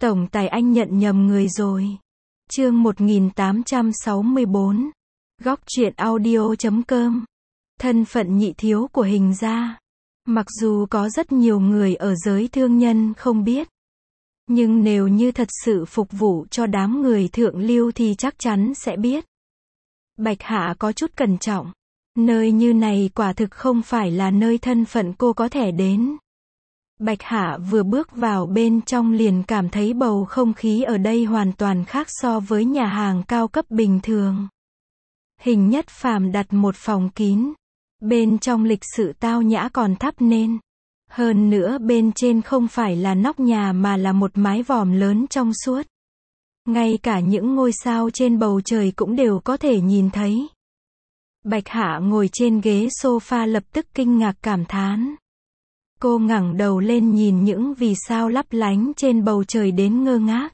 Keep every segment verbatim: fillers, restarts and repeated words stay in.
Tổng tài anh nhận nhầm người rồi. Chương một nghìn tám trăm sáu mươi bốn. Góc truyện audio chấm com. Thân phận nhị thiếu của Hình gia. Mặc dù có rất nhiều người ở giới thương nhân không biết, nhưng nếu như thật sự phục vụ cho đám người thượng lưu thì chắc chắn sẽ biết. Bạch Hạ có chút cẩn trọng. Nơi như này quả thực không phải là nơi thân phận cô có thể đến. Bạch Hạ vừa bước vào bên trong liền cảm thấy bầu không khí ở đây hoàn toàn khác so với nhà hàng cao cấp bình thường. Hình Nhất Phàm đặt một phòng kín. Bên trong lịch sự tao nhã còn thắp nên. Hơn nữa bên trên không phải là nóc nhà mà là một mái vòm lớn trong suốt. Ngay cả những ngôi sao trên bầu trời cũng đều có thể nhìn thấy. Bạch Hạ ngồi trên ghế sofa lập tức kinh ngạc cảm thán. Cô ngẩng đầu lên nhìn những vì sao lấp lánh trên bầu trời đến ngơ ngác.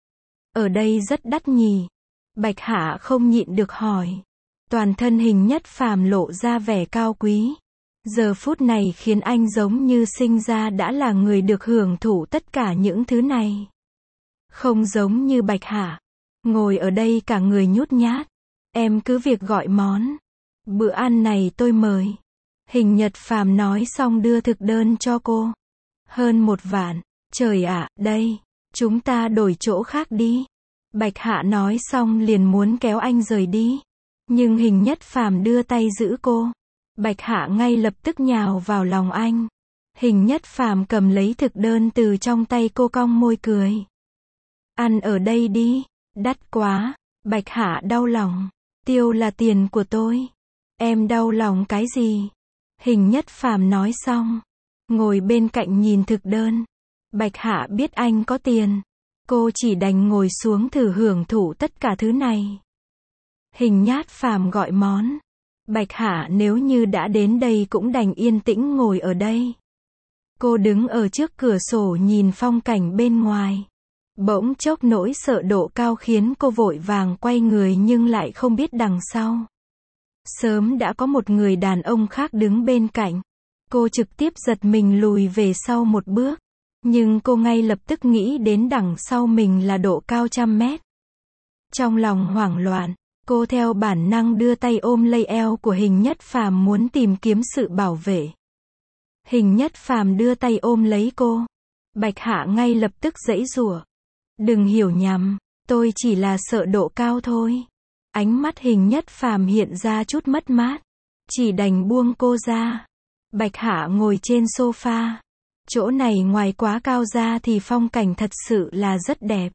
Ở đây rất đắt nhỉ? Bạch Hạ không nhịn được hỏi. Toàn thân Hình Nhất Phàm lộ ra vẻ cao quý. Giờ phút này khiến anh giống như sinh ra đã là người được hưởng thụ tất cả những thứ này. Không giống như Bạch Hạ. Ngồi ở đây cả người nhút nhát. Em cứ việc gọi món. Bữa ăn này tôi mời. Hình Nhất Phàm nói xong đưa thực đơn cho cô. Hơn một vạn. Trời ạ, đây. Chúng ta đổi chỗ khác đi. Bạch Hạ nói xong liền muốn kéo anh rời đi. Nhưng Hình Nhất Phàm đưa tay giữ cô. Bạch Hạ ngay lập tức nhào vào lòng anh. Hình Nhất Phàm cầm lấy thực đơn từ trong tay cô cong môi cười. Ăn ở đây đi. Đắt quá. Bạch Hạ đau lòng. Tiêu là tiền của tôi. Em đau lòng cái gì? Hình Nhất Phàm nói xong. Ngồi bên cạnh nhìn thực đơn. Bạch Hạ biết anh có tiền. Cô chỉ đành ngồi xuống thử hưởng thụ tất cả thứ này. Hình Nhất Phàm gọi món. Bạch Hạ nếu như đã đến đây cũng đành yên tĩnh ngồi ở đây. Cô đứng ở trước cửa sổ nhìn phong cảnh bên ngoài. Bỗng chốc nỗi sợ độ cao khiến cô vội vàng quay người nhưng lại không biết đằng sau. Sớm đã có một người đàn ông khác đứng bên cạnh. Cô trực tiếp giật mình lùi về sau một bước. Nhưng cô ngay lập tức nghĩ đến đằng sau mình là độ cao trăm mét. Trong lòng hoảng loạn, cô theo bản năng đưa tay ôm lấy eo của Hình Nhất Phàm muốn tìm kiếm sự bảo vệ. Hình Nhất Phàm đưa tay ôm lấy cô. Bạch Hạ ngay lập tức giãy giụa. Đừng hiểu nhầm, tôi chỉ là sợ độ cao thôi. Ánh mắt Hình Nhất Phàm hiện ra chút mất mát. Chỉ đành buông cô ra. Bạch Hạ ngồi trên sofa. Chỗ này ngoài quá cao ra thì phong cảnh thật sự là rất đẹp.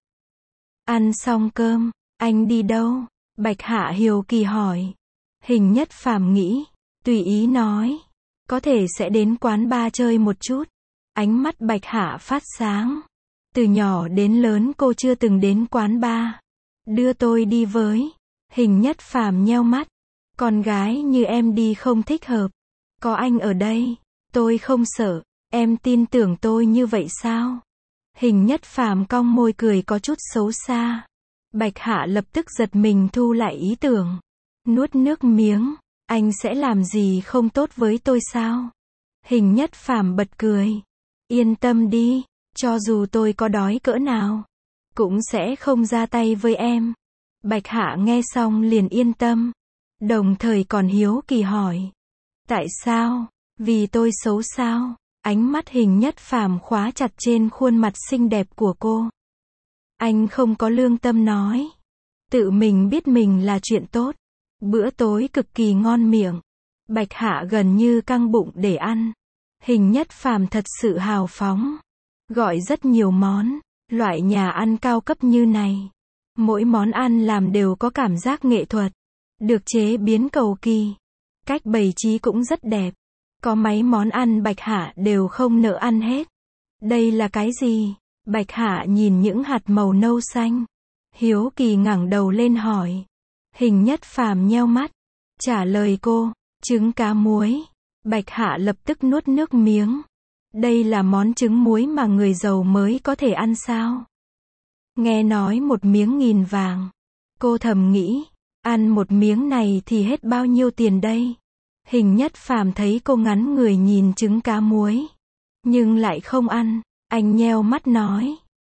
Ăn xong cơm, anh đi đâu? Bạch Hạ hiếu kỳ hỏi. Hình Nhất Phàm nghĩ, tùy ý nói. Có thể sẽ đến quán bar chơi một chút. Ánh mắt Bạch Hạ phát sáng. Từ nhỏ đến lớn cô chưa từng đến quán bar. Đưa tôi đi với. Hình Nhất Phàm nheo mắt. Con gái như em đi không thích hợp. Có anh ở đây, tôi không sợ. Em tin tưởng tôi như vậy sao? Hình Nhất Phàm cong môi cười có chút xấu xa. Bạch Hạ lập tức giật mình thu lại ý tưởng. Nuốt nước miếng. Anh sẽ làm gì không tốt với tôi sao? Hình Nhất Phàm bật cười. Yên tâm đi. Cho dù tôi có đói cỡ nào, cũng sẽ không ra tay với em. Bạch Hạ nghe xong liền yên tâm. Đồng thời còn hiếu kỳ hỏi. Tại sao? Vì tôi xấu sao? Ánh mắt Hình Nhất Phàm khóa chặt trên khuôn mặt xinh đẹp của cô. Anh không có lương tâm nói. Tự mình biết mình là chuyện tốt. Bữa tối cực kỳ ngon miệng. Bạch Hạ gần như căng bụng để ăn. Hình Nhất Phàm thật sự hào phóng. Gọi rất nhiều món. Loại nhà ăn cao cấp như này. Mỗi món ăn làm đều có cảm giác nghệ thuật. Được chế biến cầu kỳ. Cách bày trí cũng rất đẹp. Có mấy món ăn Bạch Hạ đều không nỡ ăn hết. Đây là cái gì? Bạch Hạ nhìn những hạt màu nâu xanh. Hiếu kỳ ngẩng đầu lên hỏi. Hình Nhất Phàm nheo mắt. Trả lời cô. Trứng cá muối. Bạch Hạ lập tức nuốt nước miếng. Đây là món trứng muối mà người giàu mới có thể ăn sao? Nghe nói một miếng nghìn vàng. Cô thầm nghĩ. Ăn một miếng này thì hết bao nhiêu tiền đây? Hình Nhất Phàm thấy cô ngắn người nhìn trứng cá muối. Nhưng lại không ăn. Anh nheo mắt nói.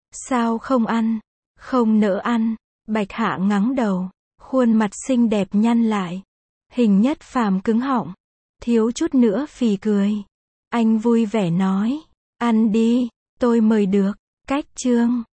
Sao không ăn? Không nỡ ăn. Bạch Hạ ngắng đầu. Khuôn mặt xinh đẹp nhăn lại. Hình Nhất Phàm cứng họng. Thiếu chút nữa phì cười. Anh vui vẻ nói. Ăn đi, tôi mời được. Cách chương